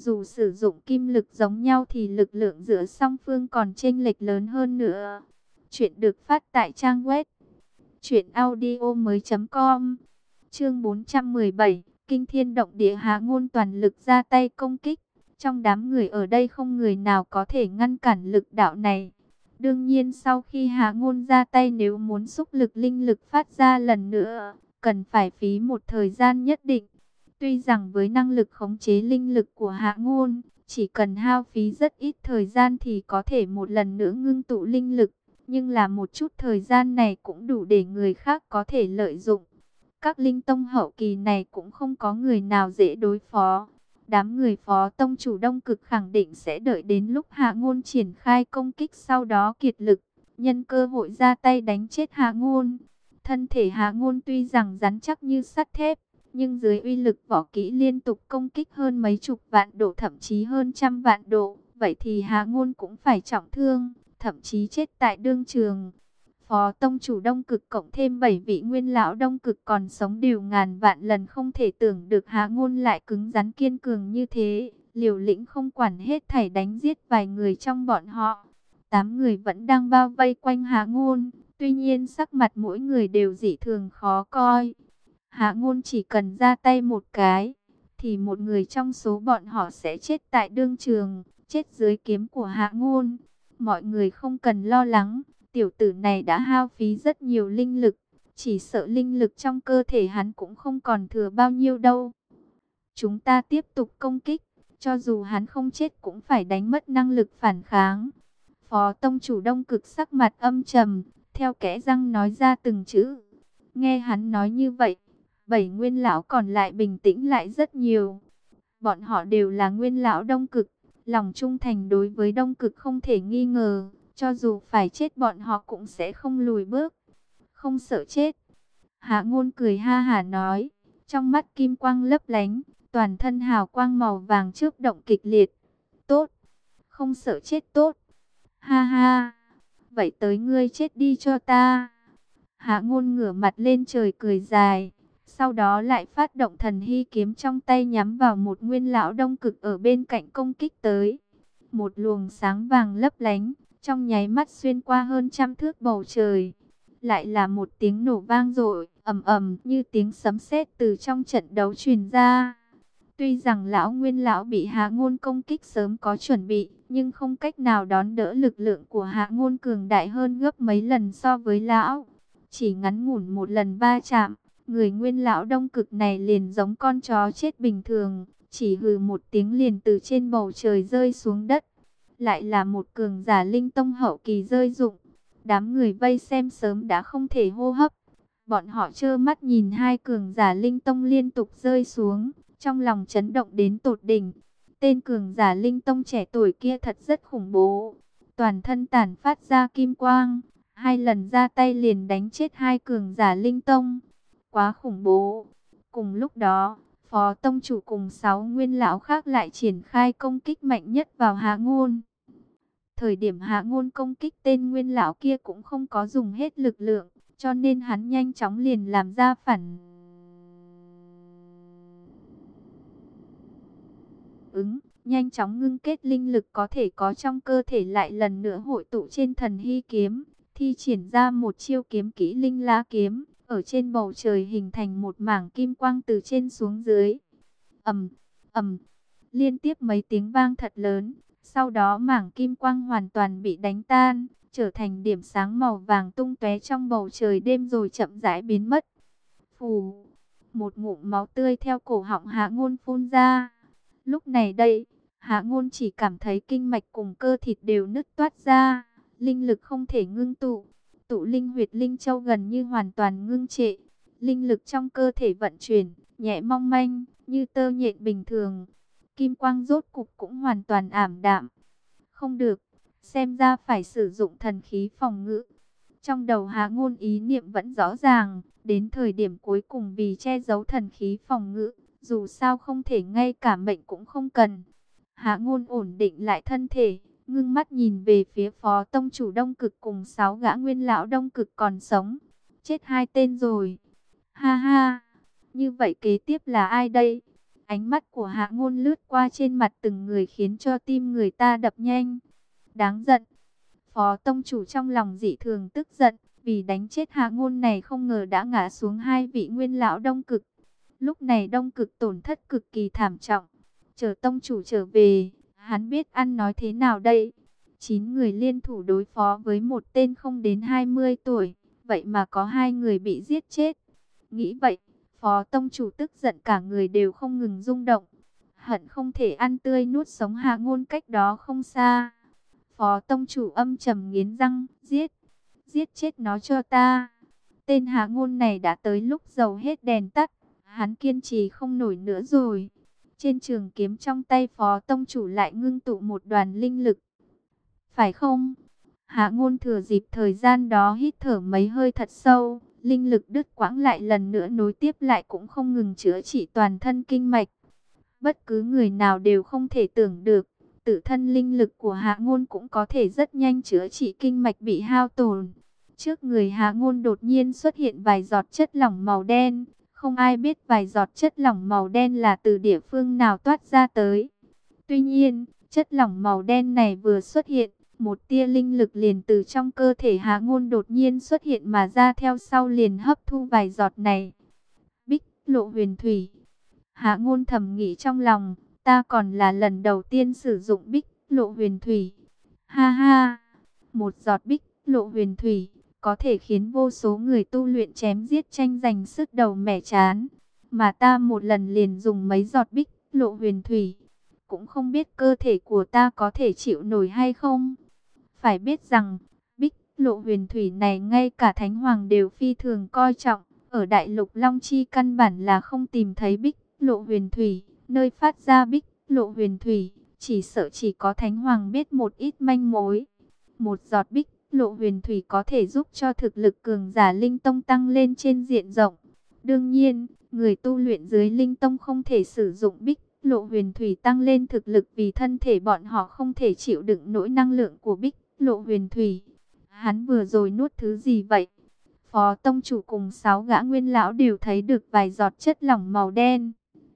Dù sử dụng kim lực giống nhau thì lực lượng giữa song phương còn chênh lệch lớn hơn nữa. Chuyện được phát tại trang web truyệnaudiomoi.com. Chương 417, kinh thiên động địa. Hạ Ngôn toàn lực ra tay công kích. Trong đám người ở đây không người nào có thể ngăn cản lực đạo này. Đương nhiên sau khi Hạ Ngôn ra tay, nếu muốn xúc lực linh lực phát ra lần nữa, cần phải phí một thời gian nhất định. Tuy rằng với năng lực khống chế linh lực của Hạ Ngôn, chỉ cần hao phí rất ít thời gian thì có thể một lần nữa ngưng tụ linh lực, nhưng là một chút thời gian này cũng đủ để người khác có thể lợi dụng. Các linh tông hậu kỳ này cũng không có người nào dễ đối phó. Đám người phó tông chủ Đông Cực khẳng định sẽ đợi đến lúc Hạ Ngôn triển khai công kích, sau đó kiệt lực, nhân cơ hội ra tay đánh chết Hạ Ngôn. Thân thể Hạ Ngôn tuy rằng rắn chắc như sắt thép, nhưng dưới uy lực võ kỹ liên tục công kích hơn mấy chục vạn độ, thậm chí hơn trăm vạn độ, vậy thì Hạ Ngôn cũng phải trọng thương, thậm chí chết tại đương trường. Phó tông chủ Đông Cực cộng thêm 7 vị nguyên lão Đông Cực còn sống đều ngàn vạn lần không thể tưởng được Hạ Ngôn lại cứng rắn kiên cường như thế, liều lĩnh không quản hết thảy đánh giết vài người trong bọn họ. 8 người vẫn đang bao vây quanh Hạ Ngôn, tuy nhiên sắc mặt mỗi người đều dị thường khó coi. Hạ Ngôn chỉ cần ra tay một cái, thì một người trong số bọn họ sẽ chết tại đương trường, chết dưới kiếm của Hạ Ngôn. Mọi người không cần lo lắng, tiểu tử này đã hao phí rất nhiều linh lực, chỉ sợ linh lực trong cơ thể hắn cũng không còn thừa bao nhiêu đâu. Chúng ta tiếp tục công kích, cho dù hắn không chết cũng phải đánh mất năng lực phản kháng. Phó tông chủ Đông Cực sắc mặt âm trầm, theo kẽ răng nói ra từng chữ. Nghe hắn nói như vậy, 7 nguyên lão còn lại bình tĩnh lại rất nhiều. Bọn họ đều là nguyên lão Đông Cực, lòng trung thành đối với Đông Cực không thể nghi ngờ, cho dù phải chết bọn họ cũng sẽ không lùi bước, không sợ chết. Hạ Ngôn cười ha hả nói, trong mắt kim quang lấp lánh, toàn thân hào quang màu vàng chớp động kịch liệt. Tốt, không sợ chết tốt. Ha ha, vậy tới ngươi chết đi cho ta. Hạ Ngôn ngửa mặt lên trời cười dài, sau đó lại phát động thần hy kiếm trong tay nhắm vào một nguyên lão Đông Cực ở bên cạnh công kích tới. Một luồng sáng vàng lấp lánh, trong nháy mắt xuyên qua hơn trăm thước bầu trời. Lại là một tiếng nổ vang dội, ầm ầm như tiếng sấm sét từ trong trận đấu truyền ra. Tuy rằng lão nguyên lão bị Hạ Ngôn công kích sớm có chuẩn bị, nhưng không cách nào đón đỡ lực lượng của Hạ Ngôn cường đại hơn gấp mấy lần so với lão. Chỉ ngắn ngủn một lần va chạm, người nguyên lão Đông Cực này liền giống con chó chết bình thường, chỉ hừ một tiếng liền từ trên bầu trời rơi xuống đất. Lại là một cường giả linh tông hậu kỳ rơi rụng. Đám người vây xem sớm đã không thể hô hấp. Bọn họ trơ mắt nhìn hai cường giả linh tông liên tục rơi xuống, trong lòng chấn động đến tột đỉnh. Tên cường giả linh tông trẻ tuổi kia thật rất khủng bố, toàn thân tản phát ra kim quang, hai lần ra tay liền đánh chết hai cường giả linh tông. Quá khủng bố. Cùng lúc đó, Phó tông chủ cùng 6 nguyên lão khác lại triển khai công kích mạnh nhất vào Hạ Ngôn. Thời điểm Hạ Ngôn công kích tên nguyên lão kia cũng không có dùng hết lực lượng, cho nên hắn nhanh chóng liền làm ra phản ứng, nhanh chóng ngưng kết linh lực có thể có trong cơ thể lại lần nữa hội tụ trên thần hy kiếm, thi triển ra một chiêu kiếm kỹ linh lá kiếm, ở trên bầu trời hình thành một mảng kim quang từ trên xuống dưới. Ầm, ầm, liên tiếp mấy tiếng vang thật lớn, sau đó mảng kim quang hoàn toàn bị đánh tan, trở thành điểm sáng màu vàng tung tóe trong bầu trời đêm rồi chậm rãi biến mất. Phù, một ngụm máu tươi theo cổ họng Hạ Ngôn phun ra. Lúc này đây, Hạ Ngôn chỉ cảm thấy kinh mạch cùng cơ thịt đều nứt toát ra, linh lực không thể ngưng tụ, tụ linh huyệt linh châu gần như hoàn toàn ngưng trệ. Linh lực trong cơ thể vận chuyển, nhẹ mong manh, như tơ nhện bình thường. Kim quang rốt cục cũng hoàn toàn ảm đạm. Không được, xem ra phải sử dụng thần khí phòng ngự. Trong đầu Hạ Ngôn ý niệm vẫn rõ ràng, đến thời điểm cuối cùng vì che giấu thần khí phòng ngự, dù sao không thể ngay cả mệnh cũng không cần. Hạ Ngôn ổn định lại thân thể, ngưng mắt nhìn về phía Phó tông chủ Đông Cực cùng 6 gã nguyên lão Đông Cực còn sống. Chết hai tên rồi. Ha ha, như vậy kế tiếp là ai đây? Ánh mắt của Hạ Ngôn lướt qua trên mặt từng người khiến cho tim người ta đập nhanh. Đáng giận. Phó tông chủ trong lòng dị thường tức giận, vì đánh chết Hạ Ngôn này không ngờ đã ngã xuống hai vị nguyên lão Đông Cực. Lúc này Đông Cực tổn thất cực kỳ thảm trọng. Chờ tông chủ trở về, hắn biết ăn nói thế nào đây? 9 người liên thủ đối phó với một tên không đến 20 tuổi, vậy mà có 2 người bị giết chết. Nghĩ vậy, Phó tông chủ tức giận cả người đều không ngừng rung động. Hận không thể ăn tươi nuốt sống Hạ Ngôn cách đó không xa. Phó tông chủ âm trầm nghiến răng, giết chết nó cho ta. Tên Hạ Ngôn này đã tới lúc dầu hết đèn tắt, hắn kiên trì không nổi nữa rồi. Trên trường kiếm trong tay Phó tông chủ lại ngưng tụ một đoàn linh lực. Phải không? Hạ Ngôn thừa dịp thời gian đó hít thở mấy hơi thật sâu, linh lực đứt quãng lại lần nữa nối tiếp lại cũng không ngừng chữa trị toàn thân kinh mạch. Bất cứ người nào đều không thể tưởng được, tự thân linh lực của Hạ Ngôn cũng có thể rất nhanh chữa trị kinh mạch bị hao tổn. Trước người Hạ Ngôn đột nhiên xuất hiện vài giọt chất lỏng màu đen, không ai biết vài giọt chất lỏng màu đen là từ địa phương nào toát ra tới. Tuy nhiên, chất lỏng màu đen này vừa xuất hiện, một tia linh lực liền từ trong cơ thể Hạ Ngôn đột nhiên xuất hiện mà ra, theo sau liền hấp thu vài giọt này. Bích Lộ Huyền Thủy. Hạ Ngôn thầm nghĩ trong lòng, ta còn là lần đầu tiên sử dụng Bích Lộ Huyền Thủy. Ha ha, một giọt Bích Lộ Huyền Thủy có thể khiến vô số người tu luyện chém giết tranh giành sứt đầu mẻ trán, mà ta một lần liền dùng mấy giọt Bích Lộ Huyền Thủy, cũng không biết cơ thể của ta có thể chịu nổi hay không. Phải biết rằng, Bích Lộ Huyền Thủy này ngay cả Thánh Hoàng đều phi thường coi trọng. Ở Đại Lục Long Chi căn bản là không tìm thấy Bích Lộ Huyền Thủy. Nơi phát ra Bích Lộ Huyền Thủy, chỉ sợ chỉ có Thánh Hoàng biết một ít manh mối. Một giọt Bích Lộ Huyền Thủy có thể giúp cho thực lực cường giả Linh Tông tăng lên trên diện rộng. Đương nhiên, người tu luyện dưới Linh Tông không thể sử dụng Bích Lộ Huyền Thủy tăng lên thực lực, vì thân thể bọn họ không thể chịu đựng nỗi năng lượng của Bích Lộ Huyền Thủy. Hắn vừa rồi nuốt thứ gì vậy? Phó tông chủ cùng 6 gã nguyên lão đều thấy được vài giọt chất lỏng màu đen.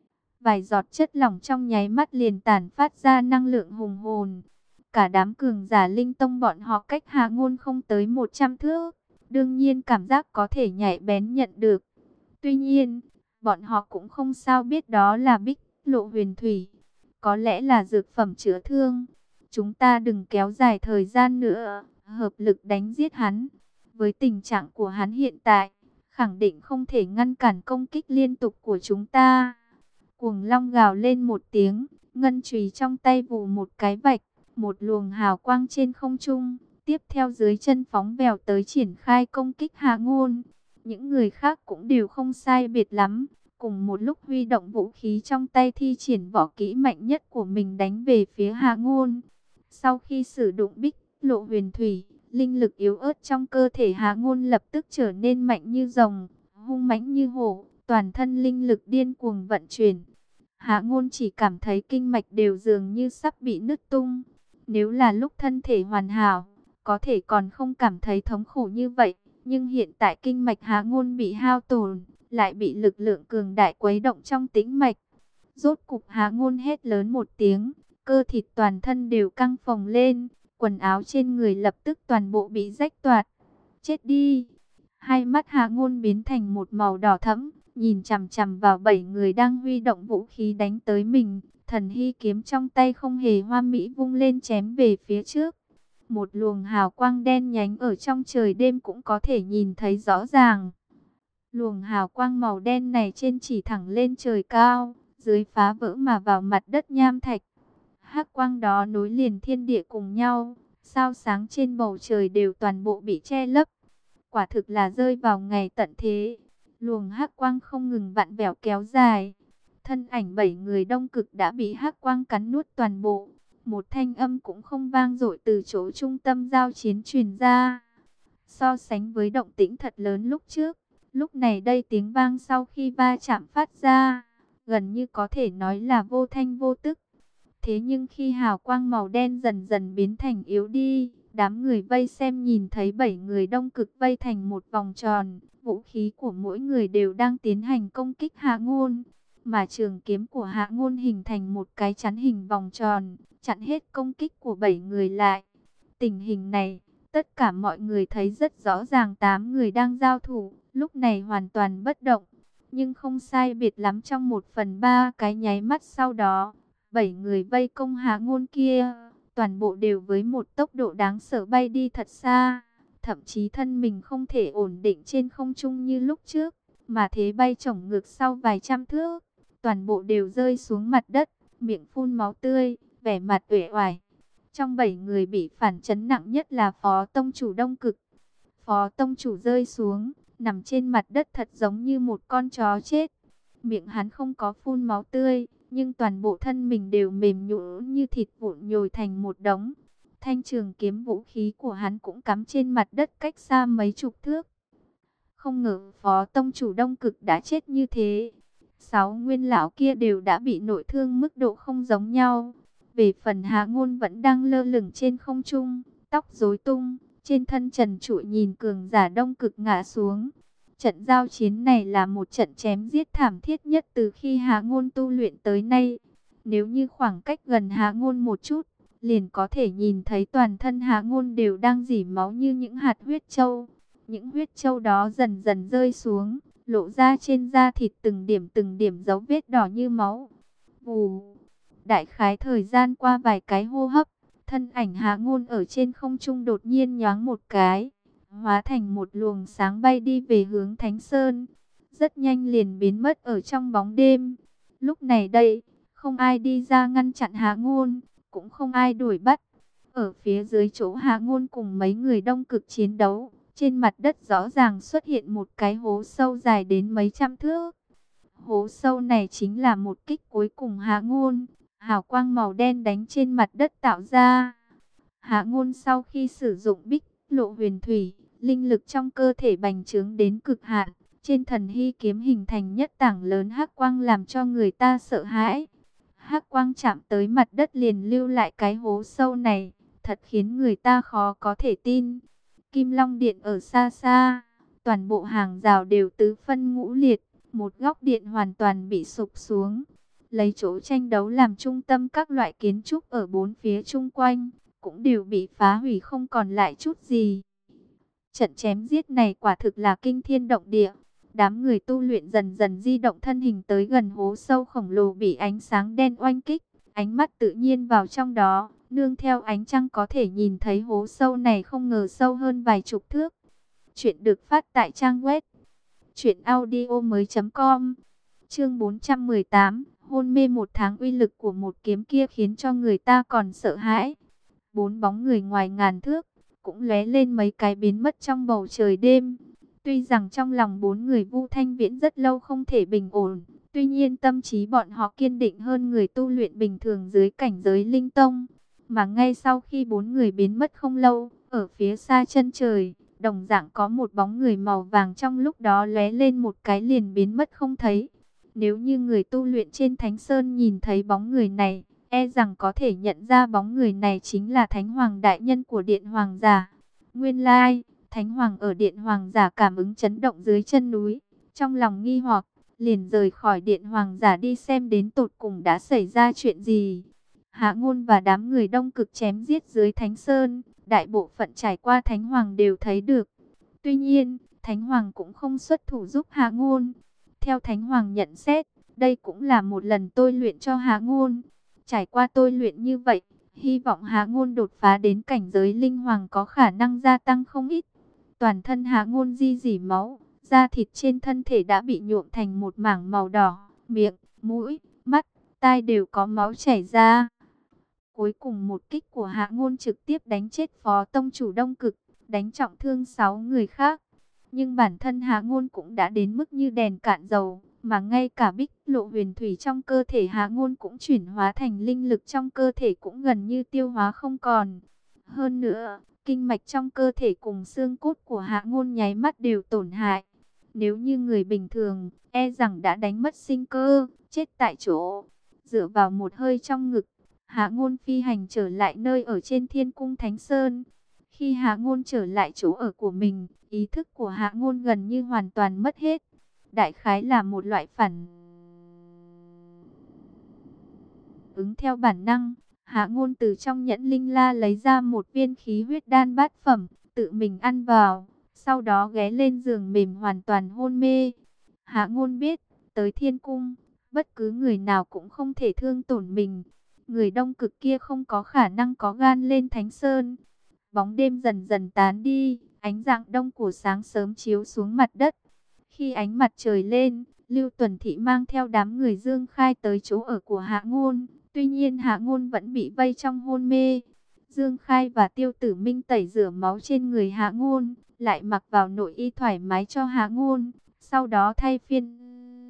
Vài giọt chất lỏng trong nháy mắt liền tản phát ra năng lượng hùng hồn. Cả đám cường giả Linh Tông bọn họ cách Hạ Ngôn không tới 100 thước, đương nhiên cảm giác có thể nhạy bén nhận được. Tuy nhiên, bọn họ cũng không sao biết đó là Bích Lộ Huyền Thủy, có lẽ là dược phẩm chữa thương. Chúng ta đừng kéo dài thời gian nữa, hợp lực đánh giết hắn. Với tình trạng của hắn hiện tại, khẳng định không thể ngăn cản công kích liên tục của chúng ta. Cuồng Long gào lên một tiếng, ngân chùy trong tay vù một cái vạch, một luồng hào quang trên không trung, tiếp theo dưới chân phóng vèo tới triển khai công kích Hạ Ngôn. Những người khác cũng đều không sai biệt lắm, cùng một lúc huy động vũ khí trong tay, thi triển võ kỹ mạnh nhất của mình đánh về phía Hạ Ngôn. Sau khi sử dụng Bích Lộ Huyền Thủy, linh lực yếu ớt trong cơ thể Hạ Ngôn lập tức trở nên mạnh như rồng, hung mãnh như hổ, toàn thân linh lực điên cuồng vận chuyển. Hạ Ngôn chỉ cảm thấy kinh mạch đều dường như sắp bị nứt tung. Nếu là lúc thân thể hoàn hảo, có thể còn không cảm thấy thống khổ như vậy, nhưng hiện tại kinh mạch Hạ Ngôn bị hao tổn, lại bị lực lượng cường đại quấy động trong tĩnh mạch. Rốt cục Hạ Ngôn hét lớn một tiếng, cơ thịt toàn thân đều căng phồng lên, quần áo trên người lập tức toàn bộ bị rách toạc. Chết đi! Hai mắt Hạ Ngôn biến thành một màu đỏ thẫm, nhìn chằm chằm vào 7 người đang huy động vũ khí đánh tới mình. Thần hy kiếm trong tay không hề hoa mỹ vung lên chém về phía trước. Một luồng hào quang đen nhánh ở trong trời đêm cũng có thể nhìn thấy rõ ràng. Luồng hào quang màu đen này trên chỉ thẳng lên trời cao, dưới phá vỡ mà vào mặt đất nham thạch. Hắc quang đó nối liền thiên địa cùng nhau, sao sáng trên bầu trời đều toàn bộ bị che lấp. Quả thực là rơi vào ngày tận thế. Luồng hắc quang không ngừng vặn vẹo kéo dài. Thân ảnh 7 người Đông Cực đã bị hắc quang cắn nuốt toàn bộ. Một thanh âm cũng không vang dội từ chỗ trung tâm giao chiến truyền ra. So sánh với động tĩnh thật lớn lúc trước, lúc này đây tiếng vang sau khi va chạm phát ra, gần như có thể nói là vô thanh vô tức. Thế nhưng khi hào quang màu đen dần dần biến thành yếu đi, đám người vây xem nhìn thấy 7 người Đông Cực vây thành một vòng tròn, vũ khí của mỗi người đều đang tiến hành công kích Hạ Ngôn. mà trường kiếm của Hạ Ngôn hình thành một cái chắn hình vòng tròn, chặn hết công kích của 7 người lại. Tình hình này, tất cả mọi người thấy rất rõ ràng 8 người đang giao thủ, lúc này hoàn toàn bất động. Nhưng không sai biệt lắm trong 1/3 cái nháy mắt sau đó, 7 người vây công Hạ Ngôn kia, toàn bộ đều với một tốc độ đáng sợ bay đi thật xa. Thậm chí thân mình không thể ổn định trên không trung như lúc trước, mà thế bay chổng ngược sau vài trăm thước. Toàn bộ đều rơi xuống mặt đất, miệng phun máu tươi, vẻ mặt uể oải. Trong 7 người bị phản chấn nặng nhất là Phó Tông Chủ Đông Cực. Phó Tông Chủ rơi xuống, nằm trên mặt đất thật giống như một con chó chết. Miệng hắn không có phun máu tươi, nhưng toàn bộ thân mình đều mềm nhũn như thịt vụn nhồi thành một đống. Thanh trường kiếm vũ khí của hắn cũng cắm trên mặt đất cách xa mấy chục thước. Không ngờ Phó Tông Chủ Đông Cực đã chết như thế. 6 nguyên lão kia đều đã bị nội thương mức độ không giống nhau. Về phần Hạ Ngôn vẫn đang lơ lửng trên không trung, tóc rối tung, trên thân trần trụi nhìn cường giả Đông Cực ngã xuống. Trận giao chiến này là một trận chém giết thảm thiết nhất từ khi Hạ Ngôn tu luyện tới nay. Nếu như khoảng cách gần Hạ Ngôn một chút, liền có thể nhìn thấy toàn thân Hạ Ngôn đều đang rỉ máu như những hạt huyết châu. Những huyết châu đó dần dần rơi xuống, lộ ra trên da thịt từng điểm dấu vết đỏ như máu. Vù, đại khái thời gian qua vài cái hô hấp, thân ảnh Hạ Ngôn ở trên không trung đột nhiên nhoáng một cái, hóa thành một luồng sáng bay đi về hướng Thánh Sơn. Rất nhanh liền biến mất ở trong bóng đêm. Lúc này đây, không ai đi ra ngăn chặn Hạ Ngôn, cũng không ai đuổi bắt. Ở phía dưới chỗ Hạ Ngôn cùng mấy người Đông Cực chiến đấu, trên mặt đất rõ ràng xuất hiện một cái hố sâu dài đến mấy trăm thước. Hố sâu này chính là một kích cuối cùng Hạ Ngôn, hào quang màu đen đánh trên mặt đất tạo ra. Hạ Ngôn sau khi sử dụng Bích Lộ Huyền Thủy, linh lực trong cơ thể bành trướng đến cực hạn, trên thần hy kiếm hình thành nhất tảng lớn hắc quang làm cho người ta sợ hãi. Hắc quang chạm tới mặt đất liền lưu lại cái hố sâu này, thật khiến người ta khó có thể tin. Kim Long Điện ở xa xa, toàn bộ hàng rào đều tứ phân ngũ liệt, một góc điện hoàn toàn bị sụp xuống. Lấy chỗ tranh đấu làm trung tâm, các loại kiến trúc ở bốn phía chung quanh cũng đều bị phá hủy không còn lại chút gì. Trận chém giết này quả thực là kinh thiên động địa. Đám người tu luyện dần dần di động thân hình tới gần hố sâu khổng lồ bị ánh sáng đen oanh kích, ánh mắt tự nhiên vào trong đó. Nương theo ánh trăng có thể nhìn thấy hố sâu này không ngờ sâu hơn vài chục thước. Chuyện được phát tại trang web truyệnaudiomoi.com. Chương 418, hôn mê 1 tháng, uy lực của một kiếm kia khiến cho người ta còn sợ hãi. 4 bóng người ngoài ngàn thước cũng lóe lên mấy cái biến mất trong bầu trời đêm. Tuy rằng trong lòng 4 người Vu Thanh Viễn rất lâu không thể bình ổn, tuy nhiên tâm trí bọn họ kiên định hơn người tu luyện bình thường dưới cảnh giới linh tông. Mà ngay sau khi 4 người biến mất không lâu, ở phía xa chân trời, đồng dạng có một bóng người màu vàng trong lúc đó lóe lên một cái liền biến mất không thấy. Nếu như người tu luyện trên Thánh Sơn nhìn thấy bóng người này, e rằng có thể nhận ra bóng người này chính là Thánh Hoàng đại nhân của Điện Hoàng giả. Nguyên lai, Thánh Hoàng ở Điện Hoàng giả cảm ứng chấn động dưới chân núi, trong lòng nghi hoặc, liền rời khỏi Điện Hoàng giả đi xem đến tột cùng đã xảy ra chuyện gì. Hạ Ngôn và đám người Đông Cực chém giết dưới Thánh Sơn, đại bộ phận trải qua Thánh Hoàng đều thấy được. Tuy nhiên, Thánh Hoàng cũng không xuất thủ giúp Hạ Ngôn. Theo Thánh Hoàng nhận xét, đây cũng là một lần tôi luyện cho Hạ Ngôn. Trải qua tôi luyện như vậy, hy vọng Hạ Ngôn đột phá đến cảnh giới linh hoàng có khả năng gia tăng không ít. Toàn thân Hạ Ngôn di rỉ máu, da thịt trên thân thể đã bị nhuộm thành một mảng màu đỏ, miệng, mũi, mắt, tai đều có máu chảy ra. Cuối cùng một kích của Hạ Ngôn trực tiếp đánh chết Phó Tông Chủ Đông Cực, đánh trọng thương 6 người khác. Nhưng bản thân Hạ Ngôn cũng đã đến mức như đèn cạn dầu, mà ngay cả Bích Lộ Huyền Thủy trong cơ thể Hạ Ngôn cũng chuyển hóa thành linh lực trong cơ thể cũng gần như tiêu hóa không còn. Hơn nữa, kinh mạch trong cơ thể cùng xương cốt của Hạ Ngôn nháy mắt đều tổn hại. Nếu như người bình thường, e rằng đã đánh mất sinh cơ, chết tại chỗ. Dựa vào một hơi trong ngực, Hạ Ngôn phi hành trở lại nơi ở trên Thiên Cung Thánh Sơn. Khi Hạ Ngôn trở lại chỗ ở của mình, ý thức của Hạ Ngôn gần như hoàn toàn mất hết. Đại khái là một loại phản ứng theo bản năng. Hạ Ngôn từ trong nhẫn linh la lấy ra một viên khí huyết đan bát phẩm, tự mình ăn vào, sau đó ghé lên giường mềm hoàn toàn hôn mê. Hạ Ngôn biết, tới thiên cung, bất cứ người nào cũng không thể thương tổn mình. Người đông cực kia không có khả năng có gan lên Thánh Sơn. Bóng đêm dần dần tán đi, ánh rạng đông của sáng sớm chiếu xuống mặt đất. Khi ánh mặt trời lên, Lưu Tuần Thị mang theo đám người Dương Khai tới chỗ ở của Hạ Ngôn. Tuy nhiên Hạ Ngôn vẫn bị vây trong hôn mê. Dương Khai và Tiêu Tử Minh tẩy rửa máu trên người Hạ Ngôn, lại mặc vào nội y thoải mái cho Hạ Ngôn. Sau đó thay phiên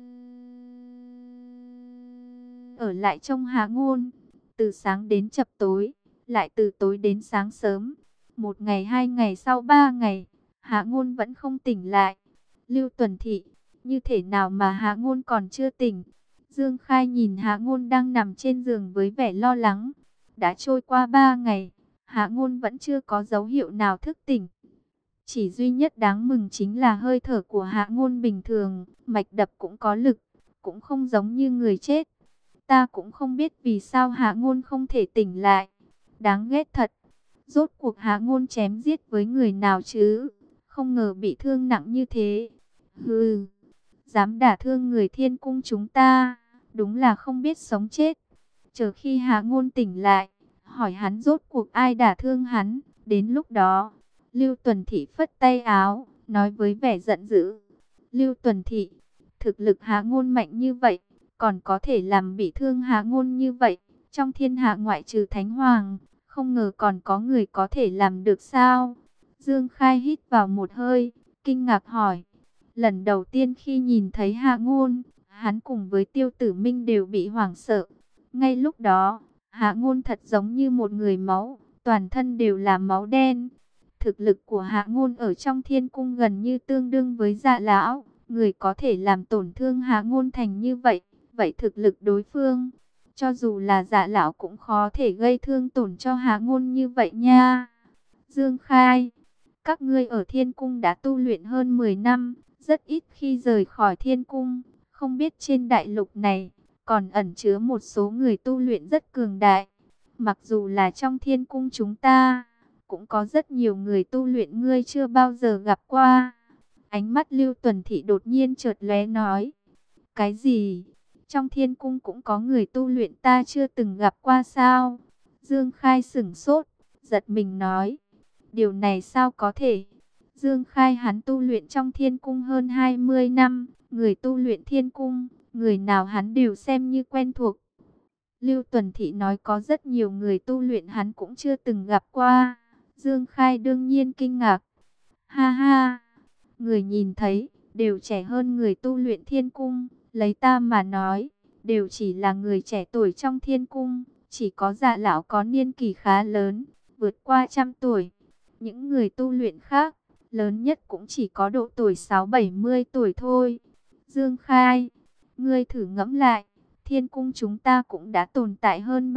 ở lại trong Hạ Ngôn, từ sáng đến chập tối, lại từ tối đến sáng sớm. Một ngày, 2 ngày, sau 3 ngày, Hạ Ngôn vẫn không tỉnh lại. Lưu Tuần Thị, như thế nào mà Hạ Ngôn còn chưa tỉnh? Dương Khai nhìn Hạ Ngôn đang nằm trên giường với vẻ lo lắng. Đã trôi qua 3 ngày, Hạ Ngôn vẫn chưa có dấu hiệu nào thức tỉnh. Chỉ duy nhất đáng mừng chính là hơi thở của Hạ Ngôn bình thường, mạch đập cũng có lực, cũng không giống như người chết. Ta cũng không biết vì sao Hạ Ngôn không thể tỉnh lại. Đáng ghét thật. Rốt cuộc Hạ Ngôn chém giết với người nào chứ? Không ngờ bị thương nặng như thế. Hừ, dám đả thương người thiên cung chúng ta, đúng là không biết sống chết. Chờ khi Hạ Ngôn tỉnh lại, hỏi hắn rốt cuộc ai đả thương hắn. Đến lúc đó, Lưu Tuần Thị phất tay áo, nói với vẻ giận dữ. Lưu Tuần Thị, thực lực Hạ Ngôn mạnh như vậy, còn có thể làm bị thương Hạ Ngôn như vậy. Trong thiên hạ ngoại trừ Thánh Hoàng, không ngờ còn có người có thể làm được sao? Dương Khai hít vào một hơi, kinh ngạc hỏi. Lần đầu tiên khi nhìn thấy Hạ Ngôn, hắn cùng với Tiêu Tử Minh đều bị hoảng sợ. Ngay lúc đó, Hạ Ngôn thật giống như một người máu, toàn thân đều là máu đen. Thực lực của Hạ Ngôn ở trong thiên cung gần như tương đương với Dạ Lão. Người có thể làm tổn thương Hạ Ngôn thành như vậy, vậy thực lực đối phương, cho dù là Dạ Lão cũng khó thể gây thương tổn cho Hạ Ngôn như vậy nha. Dương Khai, các ngươi ở thiên cung đã tu luyện hơn 10 năm, rất ít khi rời khỏi thiên cung. Không biết trên đại lục này, còn ẩn chứa một số người tu luyện rất cường đại. Mặc dù là trong thiên cung chúng ta, cũng có rất nhiều người tu luyện ngươi chưa bao giờ gặp qua. Ánh mắt Lưu Tuần Thị đột nhiên chợt lóe nói. Cái gì? Trong thiên cung cũng có người tu luyện ta chưa từng gặp qua sao? Dương Khai sửng sốt, giật mình nói. Điều này sao có thể? Dương Khai hắn tu luyện trong thiên cung hơn 20 năm. Người tu luyện thiên cung, người nào hắn đều xem như quen thuộc. Lưu Tuần Thị nói có rất nhiều người tu luyện hắn cũng chưa từng gặp qua. Dương Khai đương nhiên kinh ngạc. Ha ha, người nhìn thấy, đều trẻ hơn người tu luyện thiên cung. Lấy ta mà nói, đều chỉ là người trẻ tuổi trong thiên cung. Chỉ có Dạ Lão có niên kỷ khá lớn, vượt qua 100 tuổi. Những người tu luyện khác, lớn nhất cũng chỉ có độ tuổi 60-70 tuổi thôi. Dương Khai, ngươi thử ngẫm lại, thiên cung chúng ta cũng đã tồn tại hơn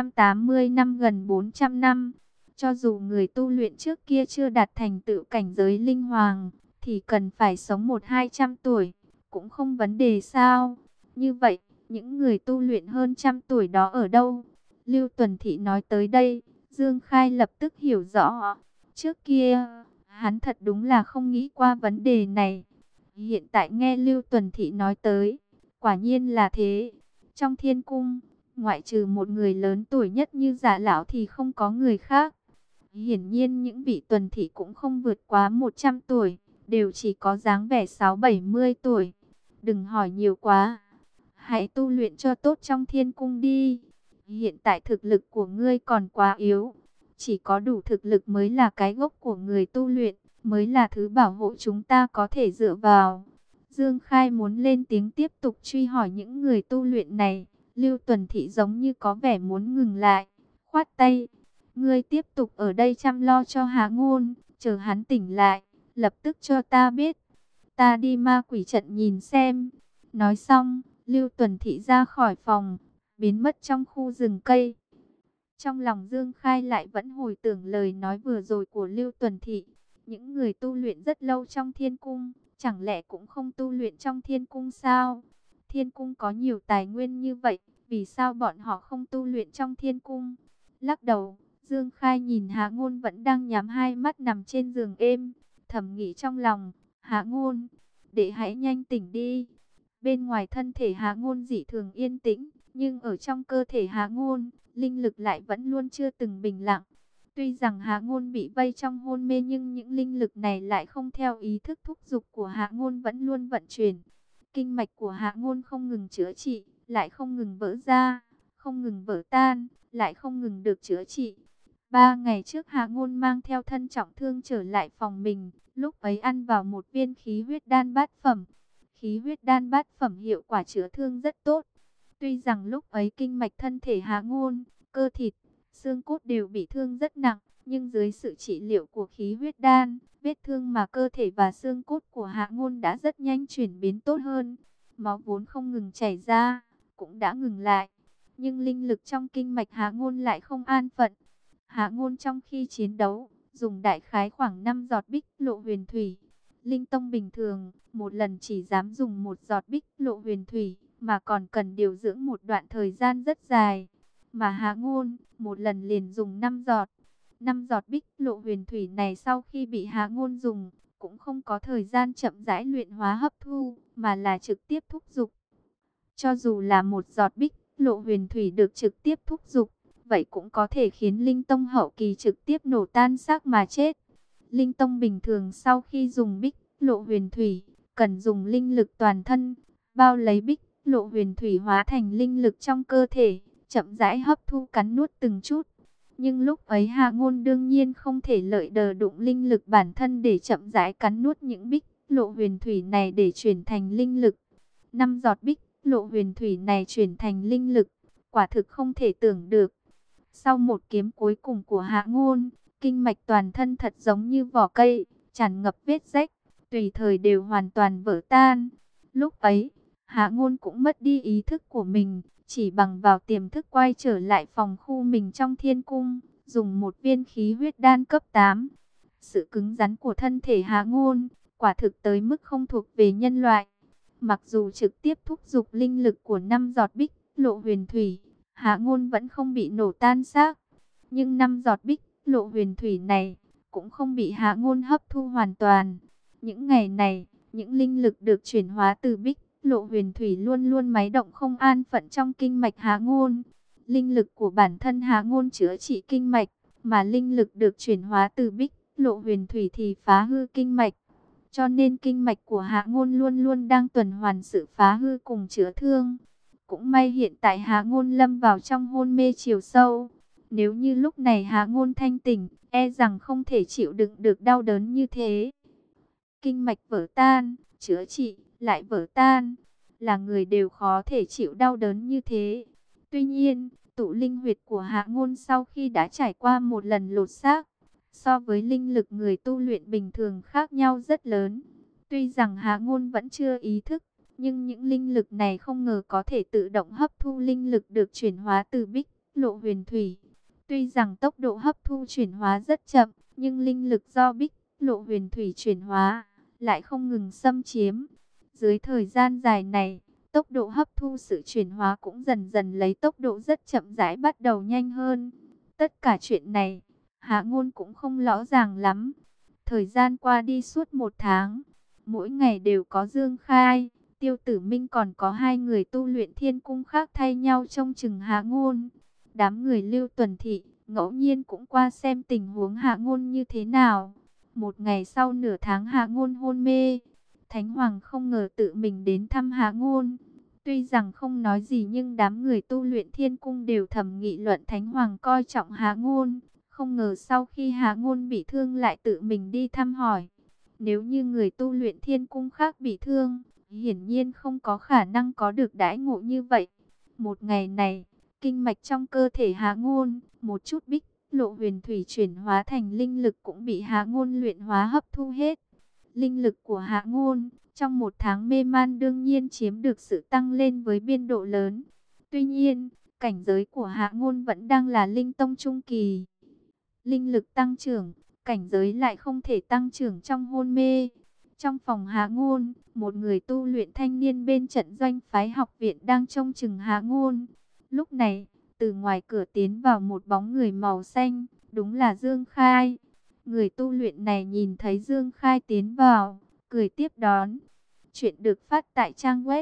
380 năm, gần 400 năm. Cho dù người tu luyện trước kia chưa đạt thành tựu cảnh giới linh hoàng, thì cần phải sống 100-200 tuổi, cũng không vấn đề sao. Như vậy, những người tu luyện hơn 100 tuổi đó ở đâu? Lưu Tuần Thị nói tới đây, Dương Khai lập tức hiểu rõ. Trước kia, hắn thật đúng là không nghĩ qua vấn đề này. Hiện tại nghe Lưu Tuần Thị nói tới, quả nhiên là thế. Trong thiên cung, ngoại trừ một người lớn tuổi nhất như Dạ Lão thì không có người khác. Hiển nhiên những vị Tuần Thị cũng không vượt quá 100 tuổi, đều chỉ có dáng vẻ 60-70 tuổi. Đừng hỏi nhiều quá, hãy tu luyện cho tốt trong thiên cung đi. Hiện tại thực lực của ngươi còn quá yếu, chỉ có đủ thực lực mới là cái gốc của người tu luyện, mới là thứ bảo hộ chúng ta có thể dựa vào. Dương Khai muốn lên tiếng tiếp tục truy hỏi những người tu luyện này. Lưu Tuần Thị giống như có vẻ muốn ngừng lại, khoát tay. Ngươi tiếp tục ở đây chăm lo cho Hạ Ngôn, chờ hắn tỉnh lại, lập tức cho ta biết. Ta đi ma quỷ trận nhìn xem. Nói xong, Lưu Tuần Thị ra khỏi phòng, biến mất trong khu rừng cây. Trong lòng Dương Khai lại vẫn hồi tưởng lời nói vừa rồi của Lưu Tuần Thị. Những người tu luyện rất lâu trong thiên cung, chẳng lẽ cũng không tu luyện trong thiên cung sao? Thiên cung có nhiều tài nguyên như vậy, Vì sao bọn họ không tu luyện trong thiên cung? Lắc đầu, Dương Khai nhìn Hạ Ngôn vẫn đang nhắm hai mắt nằm trên giường êm, thầm nghĩ trong lòng, Hạ Ngôn, đệ hãy nhanh tỉnh đi. Bên ngoài thân thể Hạ Ngôn dị thường yên tĩnh, nhưng ở trong cơ thể Hạ Ngôn, linh lực lại vẫn luôn chưa từng bình lặng. Tuy rằng Hạ Ngôn bị vây trong hôn mê nhưng những linh lực này lại không theo ý thức thúc giục của Hạ Ngôn vẫn luôn vận chuyển. Kinh mạch của Hạ Ngôn không ngừng chữa trị, lại không ngừng vỡ ra, không ngừng vỡ tan, lại không ngừng được chữa trị. 3 ngày trước Hạ Ngôn mang theo thân trọng thương trở lại phòng mình, lúc ấy ăn vào một viên khí huyết đan bát phẩm. Khí huyết đan bát phẩm hiệu quả chữa thương rất tốt. Tuy rằng lúc ấy kinh mạch thân thể Hạ Ngôn, cơ thịt, xương cốt đều bị thương rất nặng, nhưng dưới sự trị liệu của khí huyết đan, vết thương mà cơ thể và xương cốt của Hạ Ngôn đã rất nhanh chuyển biến tốt hơn. Máu vốn không ngừng chảy ra, cũng đã ngừng lại. Nhưng linh lực trong kinh mạch Hạ Ngôn lại không an phận. Hạ Ngôn trong khi chiến đấu, dùng đại khái khoảng 5 giọt bích lộ huyền thủy. Linh tông bình thường, một lần chỉ dám dùng 1 giọt bích lộ huyền thủy, mà còn cần điều dưỡng một đoạn thời gian rất dài. Mà Hạ Ngôn, một lần liền dùng 5 giọt. 5 giọt bích lộ huyền thủy này sau khi bị Hạ Ngôn dùng, cũng không có thời gian chậm rãi luyện hóa hấp thu, mà là trực tiếp thúc dục. Cho dù là 1 giọt bích lộ huyền thủy được trực tiếp thúc dục, vậy cũng có thể khiến linh tông hậu kỳ trực tiếp nổ tan xác mà chết. Linh tông bình thường sau khi dùng bích lộ huyền thủy, cần dùng linh lực toàn thân, bao lấy bích lộ huyền thủy hóa thành linh lực trong cơ thể, chậm rãi hấp thu cắn nuốt từng chút. Nhưng lúc ấy Hạ Ngôn đương nhiên không thể lợi đờ đụng linh lực bản thân để chậm rãi cắn nuốt những bích lộ huyền thủy này để chuyển thành linh lực. 5 giọt bích lộ huyền thủy này chuyển thành linh lực, quả thực không thể tưởng được. Sau một kiếm cuối cùng của Hạ Ngôn, kinh mạch toàn thân thật giống như vỏ cây, tràn ngập vết rách, tùy thời đều hoàn toàn vỡ tan. Lúc ấy, Hạ Ngôn cũng mất đi ý thức của mình, chỉ bằng vào tiềm thức quay trở lại phòng khu mình trong thiên cung, dùng một viên khí huyết đan cấp 8. Sự cứng rắn của thân thể Hạ Ngôn, quả thực tới mức không thuộc về nhân loại. Mặc dù trực tiếp thúc giục linh lực của 5 giọt bích lộ huyền thủy, Hạ Ngôn vẫn không bị nổ tan xác. Nhưng 5 giọt bích lộ huyền thủy này cũng không bị Hạ Ngôn hấp thu hoàn toàn. Những ngày này, những linh lực được chuyển hóa từ bích lộ huyền thủy luôn luôn máy động không an phận trong kinh mạch Hạ Ngôn. Linh lực của bản thân Hạ Ngôn chữa trị kinh mạch, mà linh lực được chuyển hóa từ bích lộ huyền thủy thì phá hư kinh mạch. Cho nên kinh mạch của Hạ Ngôn luôn luôn đang tuần hoàn sự phá hư cùng chữa thương. Cũng may hiện tại Hạ Ngôn lâm vào trong hôn mê chiều sâu. Nếu như lúc này Hạ Ngôn thanh tỉnh, e rằng không thể chịu đựng được đau đớn như thế. Kinh mạch vỡ tan, chữa trị, lại vỡ tan. Là người đều khó thể chịu đau đớn như thế. Tuy nhiên, tụ linh huyệt của Hạ Ngôn sau khi đã trải qua một lần lột xác, so với linh lực người tu luyện bình thường khác nhau rất lớn. Tuy rằng Hạ Ngôn vẫn chưa ý thức, nhưng những linh lực này không ngờ có thể tự động hấp thu linh lực được chuyển hóa từ bích lộ huyền thủy. Tuy rằng tốc độ hấp thu chuyển hóa rất chậm, nhưng linh lực do bích lộ huyền thủy chuyển hóa lại không ngừng xâm chiếm. Dưới thời gian dài này, tốc độ hấp thu sự chuyển hóa cũng dần dần lấy tốc độ rất chậm rãi bắt đầu nhanh hơn. Tất cả chuyện này, Hạ Ngôn cũng không rõ ràng lắm. Thời gian qua đi suốt 1 tháng, mỗi ngày đều có Dương Khai, Tiêu Tử Minh còn có 2 người tu luyện thiên cung khác thay nhau trông chừng Hạ Ngôn. Đám người Lưu Tuần Thị ngẫu nhiên cũng qua xem tình huống Hạ Ngôn như thế nào. Một ngày sau nửa tháng Hạ Ngôn hôn mê, Thánh Hoàng không ngờ tự mình đến thăm Hạ Ngôn. Tuy rằng không nói gì nhưng đám người tu luyện thiên cung đều thầm nghị luận Thánh Hoàng coi trọng Hạ Ngôn. Không ngờ sau khi Hạ Ngôn bị thương lại tự mình đi thăm hỏi. Nếu như người tu luyện thiên cung khác bị thương, hiển nhiên không có khả năng có được đãi ngộ như vậy. Một ngày này, kinh mạch trong cơ thể Hạ Ngôn, một chút bích lộ huyền thủy chuyển hóa thành linh lực cũng bị Hạ Ngôn luyện hóa hấp thu hết. Linh lực của Hạ Ngôn trong 1 tháng mê man đương nhiên chiếm được sự tăng lên với biên độ lớn. Tuy nhiên, cảnh giới của Hạ Ngôn vẫn đang là linh tông trung kỳ. Linh lực tăng trưởng, cảnh giới lại không thể tăng trưởng trong hôn mê. Trong phòng Hạ Ngôn, một người tu luyện thanh niên bên trận doanh phái học viện đang trông chừng Hạ Ngôn. Lúc này, từ ngoài cửa tiến vào một bóng người màu xanh, đúng là Dương Khai. Người tu luyện này nhìn thấy Dương Khai tiến vào, cười tiếp đón. Chuyện được phát tại trang web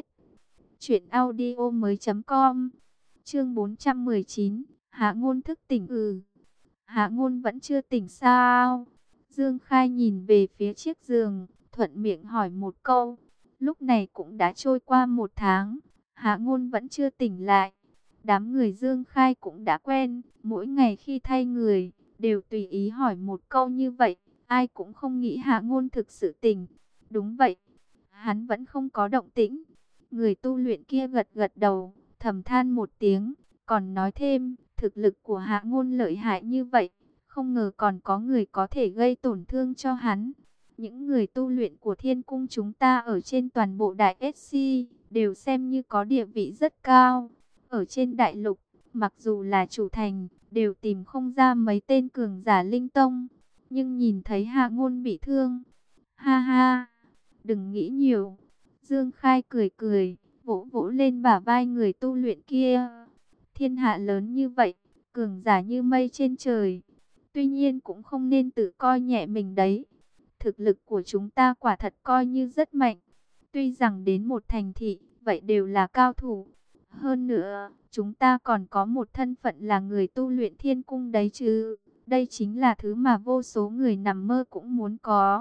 truyệnaudiomoi.com. Chương 419, Hạ Ngôn thức tỉnh. Hạ Ngôn vẫn chưa tỉnh sao? Dương Khai nhìn về phía chiếc giường, thuận miệng hỏi một câu. Lúc này cũng đã trôi qua 1 tháng, Hạ Ngôn vẫn chưa tỉnh lại. Đám người Dương Khai cũng đã quen, mỗi ngày khi thay người, đều tùy ý hỏi một câu như vậy. Ai cũng không nghĩ Hạ Ngôn thực sự tỉnh. Đúng vậy, hắn vẫn không có động tĩnh. Người tu luyện kia gật gật đầu, thầm than một tiếng, còn nói thêm, thực lực của Hạ Ngôn lợi hại như vậy, không ngờ còn có người có thể gây tổn thương cho hắn. Những người tu luyện của Thiên Cung chúng ta ở trên toàn bộ Đại SC đều xem như có địa vị rất cao. Ở trên đại lục, mặc dù là chủ thành, đều tìm không ra mấy tên cường giả linh tông. Nhưng nhìn thấy Hạ Ngôn bị thương, ha ha, đừng nghĩ nhiều. Dương Khai cười cười, vỗ vỗ lên bả vai người tu luyện kia. Thiên hạ lớn như vậy, cường giả như mây trên trời. Tuy nhiên cũng không nên tự coi nhẹ mình đấy. Thực lực của chúng ta quả thật coi như rất mạnh. Tuy rằng đến một thành thị, vậy đều là cao thủ. Hơn nữa, chúng ta còn có một thân phận là người tu luyện Thiên Cung đấy chứ. Đây chính là thứ mà vô số người nằm mơ cũng muốn có.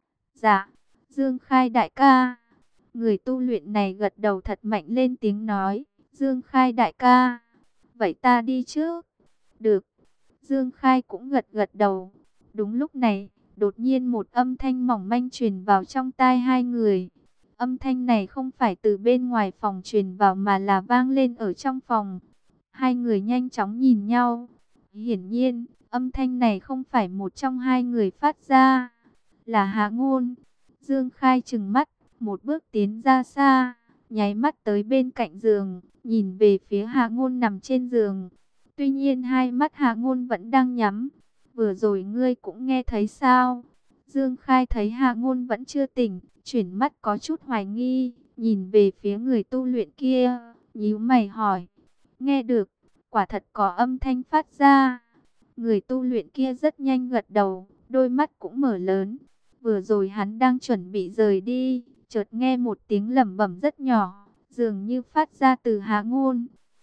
Dạ, Dương Khai đại ca. Người tu luyện này gật đầu thật mạnh lên tiếng nói. Dương Khai đại ca, vậy ta đi trước. Được. Dương Khai cũng gật gật đầu. Đúng lúc này, đột nhiên một âm thanh mỏng manh truyền vào trong tai hai người. Âm thanh này không phải từ bên ngoài phòng truyền vào mà là vang lên ở trong phòng. Hai người nhanh chóng nhìn nhau. Hiển nhiên, âm thanh này không phải một trong hai người phát ra, là Hạ Ngôn. Dương Khai trừng mắt, một bước tiến ra xa, nháy mắt tới bên cạnh giường, nhìn về phía Hạ Ngôn nằm trên giường. Tuy nhiên hai mắt Hạ Ngôn vẫn đang nhắm. Vừa rồi ngươi cũng nghe thấy sao? Dương Khai thấy Hạ Ngôn vẫn chưa tỉnh, chuyển mắt có chút hoài nghi, nhìn về phía người tu luyện kia, nhíu mày hỏi. Nghe được, quả thật có âm thanh phát ra. Người tu luyện kia rất nhanh gật đầu, đôi mắt cũng mở lớn. Vừa rồi hắn đang chuẩn bị rời đi, chợt nghe một tiếng lẩm bẩm rất nhỏ, dường như phát ra từ Hạ Ngôn.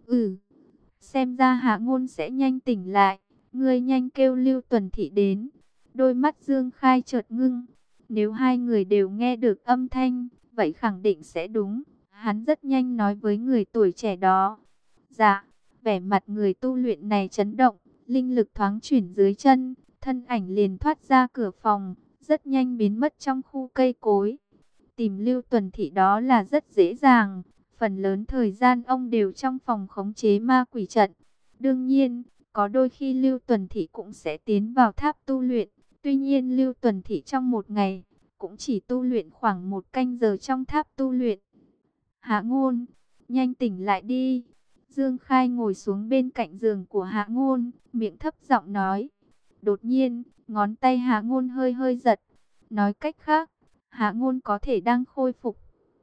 Xem ra Hạ Ngôn sẽ nhanh tỉnh lại, ngươi nhanh kêu Lưu Tuần Thị đến. Đôi mắt Dương Khai chợt ngưng, nếu hai người đều nghe được âm thanh, vậy khẳng định sẽ đúng. Hắn rất nhanh nói với người tuổi trẻ đó. Dạ, vẻ mặt người tu luyện này chấn động, linh lực thoáng chuyển dưới chân, thân ảnh liền thoát ra cửa phòng, rất nhanh biến mất trong khu cây cối. Tìm Lưu Tuần Thị đó là rất dễ dàng. Phần lớn thời gian ông đều trong phòng khống chế ma quỷ trận. Đương nhiên, có đôi khi Lưu Tuần Thị cũng sẽ tiến vào tháp tu luyện. Tuy nhiên Lưu Tuần Thị trong một ngày cũng chỉ tu luyện khoảng 1 canh giờ trong tháp tu luyện. Hạ Ngôn, nhanh tỉnh lại đi. Dương Khai ngồi xuống bên cạnh giường của Hạ Ngôn, miệng thấp giọng nói. Đột nhiên, ngón tay Hạ Ngôn hơi hơi giật. Nói cách khác, Hạ Ngôn có thể đang khôi phục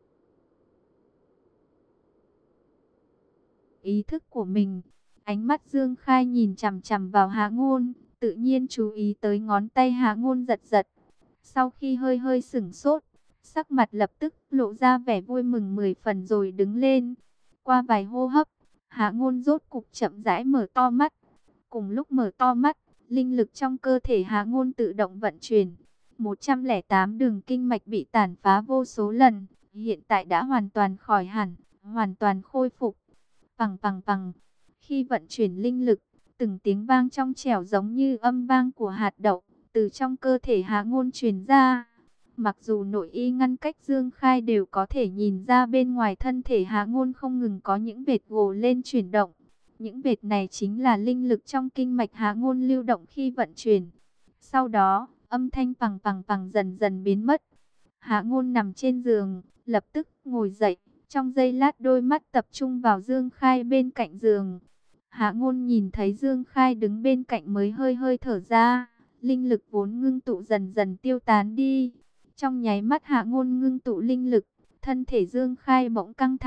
ý thức của mình. Ánh mắt Dương Khai nhìn chằm chằm vào Hạ Ngôn, tự nhiên chú ý tới ngón tay Hạ Ngôn giật giật. Sau khi hơi hơi sửng sốt, sắc mặt lập tức lộ ra vẻ vui mừng 10 phần rồi đứng lên. Qua vài hô hấp, Hạ Ngôn rốt cục chậm rãi mở to mắt. Cùng lúc mở to mắt, linh lực trong cơ thể Hạ Ngôn tự động vận chuyển. 108 đường kinh mạch bị tàn phá vô số lần, hiện tại đã hoàn toàn khỏi hẳn, hoàn toàn khôi phục. Pằng pằng pằng, khi vận chuyển linh lực, từng tiếng vang trong trẻo giống như âm vang của hạt đậu, từ trong cơ thể Hạ Ngôn truyền ra. Mặc dù nội y ngăn cách Dương Khai đều có thể nhìn ra bên ngoài thân thể Hạ Ngôn không ngừng có những vệt gồ lên chuyển động. Những vệt này chính là linh lực trong kinh mạch Hạ Ngôn lưu động khi vận chuyển. Sau đó, âm thanh pằng pằng pằng dần dần biến mất. Hạ Ngôn nằm trên giường, lập tức ngồi dậy. Trong giây lát đôi mắt tập trung vào Dương Khai bên cạnh giường. Hạ Ngôn nhìn thấy Dương Khai đứng bên cạnh mới hơi hơi thở ra. Linh lực vốn ngưng tụ dần dần tiêu tán đi. Trong nháy mắt Hạ Ngôn ngưng tụ linh lực, thân thể Dương Khai bỗng căng thẳng.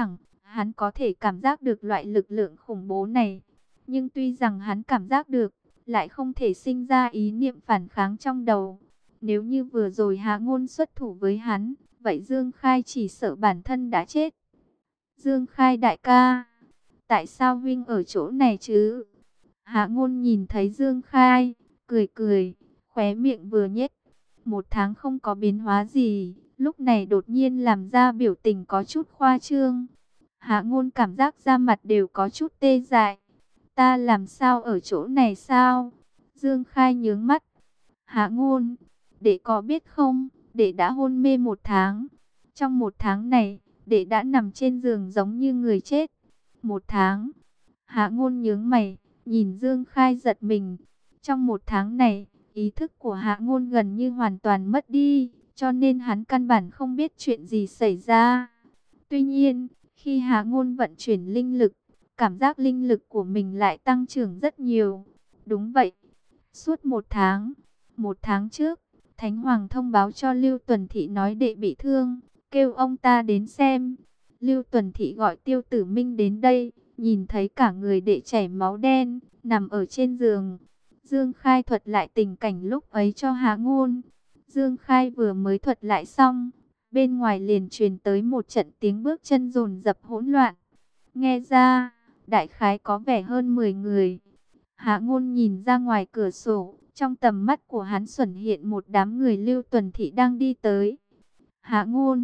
Hắn có thể cảm giác được loại lực lượng khủng bố này. Nhưng tuy rằng hắn cảm giác được, lại không thể sinh ra ý niệm phản kháng trong đầu. Nếu như vừa rồi Hạ Ngôn xuất thủ với hắn, vậy Dương Khai chỉ sợ bản thân đã chết. Dương Khai đại ca, tại sao huynh ở chỗ này chứ? Hạ Ngôn nhìn thấy Dương Khai, cười cười, khóe miệng vừa nhếch. 1 tháng không có biến hóa gì, lúc này đột nhiên làm ra biểu tình có chút khoa trương. Hạ Ngôn cảm giác da mặt đều có chút tê dại. Ta làm sao ở chỗ này sao? Dương Khai nhướng mắt. Hạ Ngôn, đệ có biết không, đệ đã hôn mê 1 tháng. Trong 1 tháng này, đệ đã nằm trên giường giống như người chết. 1 tháng. Hạ Ngôn nhướng mày, nhìn Dương Khai giật mình. Trong 1 tháng này, ý thức của Hạ Ngôn gần như hoàn toàn mất đi, cho nên hắn căn bản không biết chuyện gì xảy ra. Tuy nhiên, khi Hạ Ngôn vận chuyển linh lực, cảm giác linh lực của mình lại tăng trưởng rất nhiều. Đúng vậy, suốt 1 tháng, 1 tháng trước, Thánh Hoàng thông báo cho Lưu Tuần Thị nói đệ bị thương, kêu ông ta đến xem. Lưu Tuần Thị gọi Tiêu Tử Minh đến đây, nhìn thấy cả người đệ chảy máu đen, nằm ở trên giường. Dương Khai thuật lại tình cảnh lúc ấy cho Hạ Ngôn. Dương Khai vừa mới thuật lại xong, bên ngoài liền truyền tới một trận tiếng bước chân dồn dập hỗn loạn. Nghe ra, đại khái có vẻ hơn 10 người. Hạ Ngôn nhìn ra ngoài cửa sổ, trong tầm mắt của hắn xuất hiện một đám người Lưu Tuần Thị đang đi tới. Hạ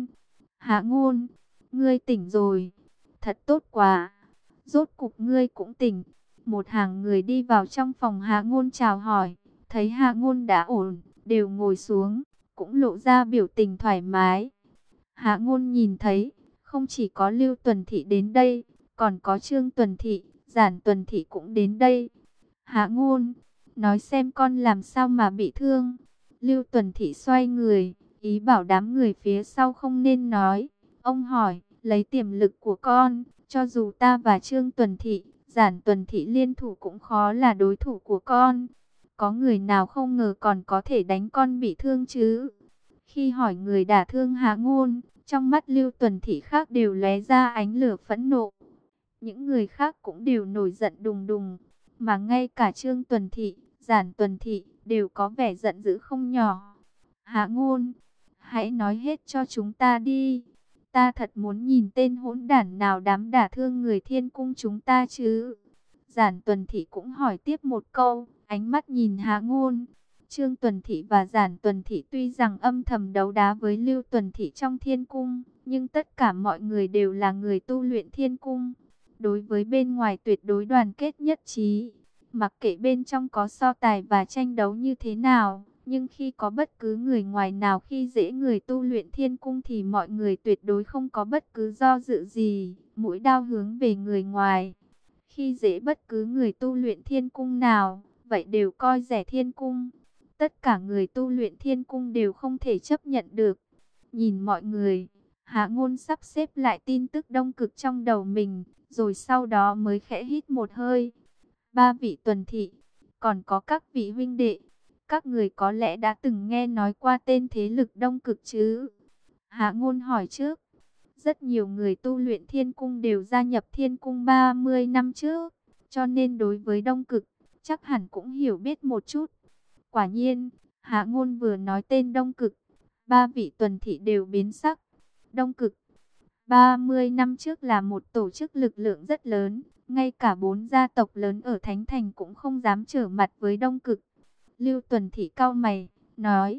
Ngôn, ngươi tỉnh rồi. Thật tốt quá. Rốt cục ngươi cũng tỉnh. Một hàng người đi vào trong phòng Hạ Ngôn chào hỏi, thấy Hạ Ngôn đã ổn, đều ngồi xuống, cũng lộ ra biểu tình thoải mái. Hạ Ngôn nhìn thấy, không chỉ có Lưu Tuần Thị đến đây, còn có Trương Tuần Thị, Giản Tuần Thị cũng đến đây. Hạ Ngôn, nói xem con làm sao mà bị thương. Lưu Tuần Thị xoay người, ý bảo đám người phía sau không nên nói. Ông hỏi, lấy tiềm lực của con, cho dù ta và Trương Tuần Thị, Giản Tuần Thị liên thủ cũng khó là đối thủ của con. Có người nào không ngờ còn có thể đánh con bị thương chứ? Khi hỏi người đả thương Hạ Ngôn, trong mắt Lưu Tuần Thị khác đều lóe ra ánh lửa phẫn nộ. Những người khác cũng đều nổi giận đùng đùng, mà ngay cả Trương Tuần Thị, Giản Tuần Thị đều có vẻ giận dữ không nhỏ. Hạ Ngôn, hãy nói hết cho chúng ta đi. Ta thật muốn nhìn tên hỗn đản nào dám đả thương người Thiên Cung chúng ta chứ. Giản Tuần Thị cũng hỏi tiếp một câu, ánh mắt nhìn Hạ Ngôn. Trương Tuần Thị và Giản Tuần Thị tuy rằng âm thầm đấu đá với Lưu Tuần Thị trong Thiên Cung, nhưng tất cả mọi người đều là người tu luyện Thiên Cung. Đối với bên ngoài tuyệt đối đoàn kết nhất trí, mặc kệ bên trong có so tài và tranh đấu như thế nào, nhưng khi có bất cứ người ngoài nào khi dễ người tu luyện Thiên Cung thì mọi người tuyệt đối không có bất cứ do dự gì, mũi đao hướng về người ngoài. Khi dễ bất cứ người tu luyện Thiên Cung nào, vậy đều coi rẻ Thiên Cung. Tất cả người tu luyện Thiên Cung đều không thể chấp nhận được. Nhìn mọi người, Hạ Ngôn sắp xếp lại tin tức Đông Cực trong đầu mình, rồi sau đó mới khẽ hít một hơi. 3 vị Tuần Thị, còn có các vị huynh đệ, các người có lẽ đã từng nghe nói qua tên thế lực Đông Cực chứ? Hạ Ngôn hỏi trước. Rất nhiều người tu luyện Thiên Cung đều gia nhập Thiên Cung 30 năm trước, cho nên đối với Đông Cực, chắc hẳn cũng hiểu biết một chút. Quả nhiên, Hạ Ngôn vừa nói tên Đông Cực, 3 vị Tuần Thị đều biến sắc. Đông Cực, 30 năm trước là một tổ chức lực lượng rất lớn, ngay cả 4 gia tộc lớn ở Thánh Thành cũng không dám trở mặt với Đông Cực. Lưu Tuần Thị cau mày, nói,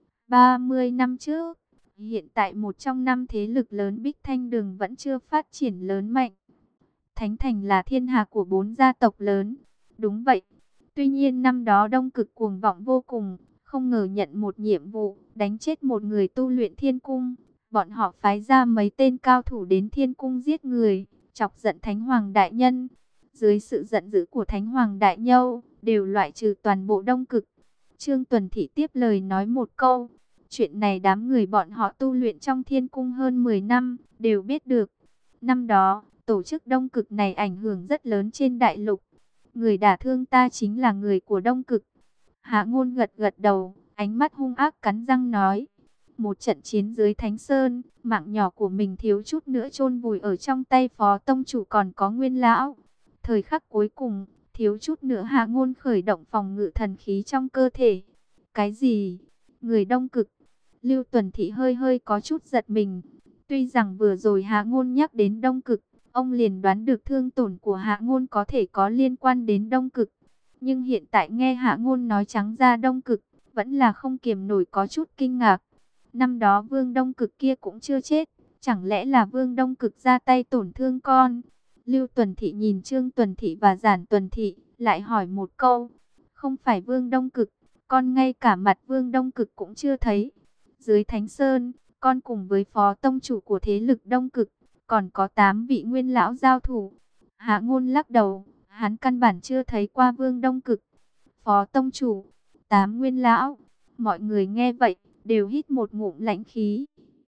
30 năm trước, hiện tại một trong 5 thế lực lớn Bích Thanh Đường vẫn chưa phát triển lớn mạnh. Thánh Thành là thiên hạ của 4 gia tộc lớn, đúng vậy. Tuy nhiên năm đó Đông Cực cuồng vọng vô cùng, không ngờ nhận một nhiệm vụ, đánh chết một người tu luyện Thiên Cung. Bọn họ phái ra mấy tên cao thủ đến Thiên Cung giết người, chọc giận Thánh Hoàng Đại Nhân. Dưới sự giận dữ của Thánh Hoàng Đại Nhân, đều loại trừ toàn bộ Đông Cực. Trương Tuần Thị tiếp lời nói một câu, chuyện này đám người bọn họ tu luyện trong Thiên Cung hơn 10 năm, đều biết được. Năm đó, tổ chức Đông Cực này ảnh hưởng rất lớn trên đại lục. Người đả thương ta chính là người của Đông Cực. Hạ Ngôn gật gật đầu, ánh mắt hung ác cắn răng nói. Một trận chiến dưới Thánh Sơn, mạng nhỏ của mình thiếu chút nữa chôn vùi ở trong tay Phó tông chủ còn có Nguyên lão. Thời khắc cuối cùng, thiếu chút nữa Hạ Ngôn khởi động phòng ngự thần khí trong cơ thể. Cái gì? Người Đông Cực? Lưu Tuần Thị hơi hơi có chút giật mình. Tuy rằng vừa rồi Hạ Ngôn nhắc đến Đông Cực, ông liền đoán được thương tổn của Hạ Ngôn có thể có liên quan đến Đông Cực. Nhưng hiện tại nghe Hạ Ngôn nói trắng ra Đông Cực, vẫn là không kiềm nổi có chút kinh ngạc. Năm đó Vương Đông Cực kia cũng chưa chết, chẳng lẽ là Vương Đông Cực ra tay tổn thương con? Lưu Tuần Thị nhìn Trương Tuần Thị và Giản Tuần Thị, lại hỏi một câu. Không phải Vương Đông Cực, con ngay cả mặt Vương Đông Cực cũng chưa thấy. Dưới Thánh Sơn, con cùng với Phó tông chủ của thế lực Đông Cực, còn có 8 vị nguyên lão giao thủ. Hạ Ngôn lắc đầu, hắn căn bản chưa thấy qua Vương Đông Cực. Phó tông chủ, 8 nguyên lão. Mọi người nghe vậy, đều hít một ngụm lãnh khí.